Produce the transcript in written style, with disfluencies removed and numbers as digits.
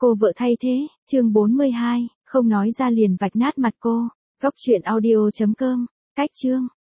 Cô vợ thay thế, chương 42, không nói ra liền vạch nát mặt cô. Góc truyện audio.com, cách chương.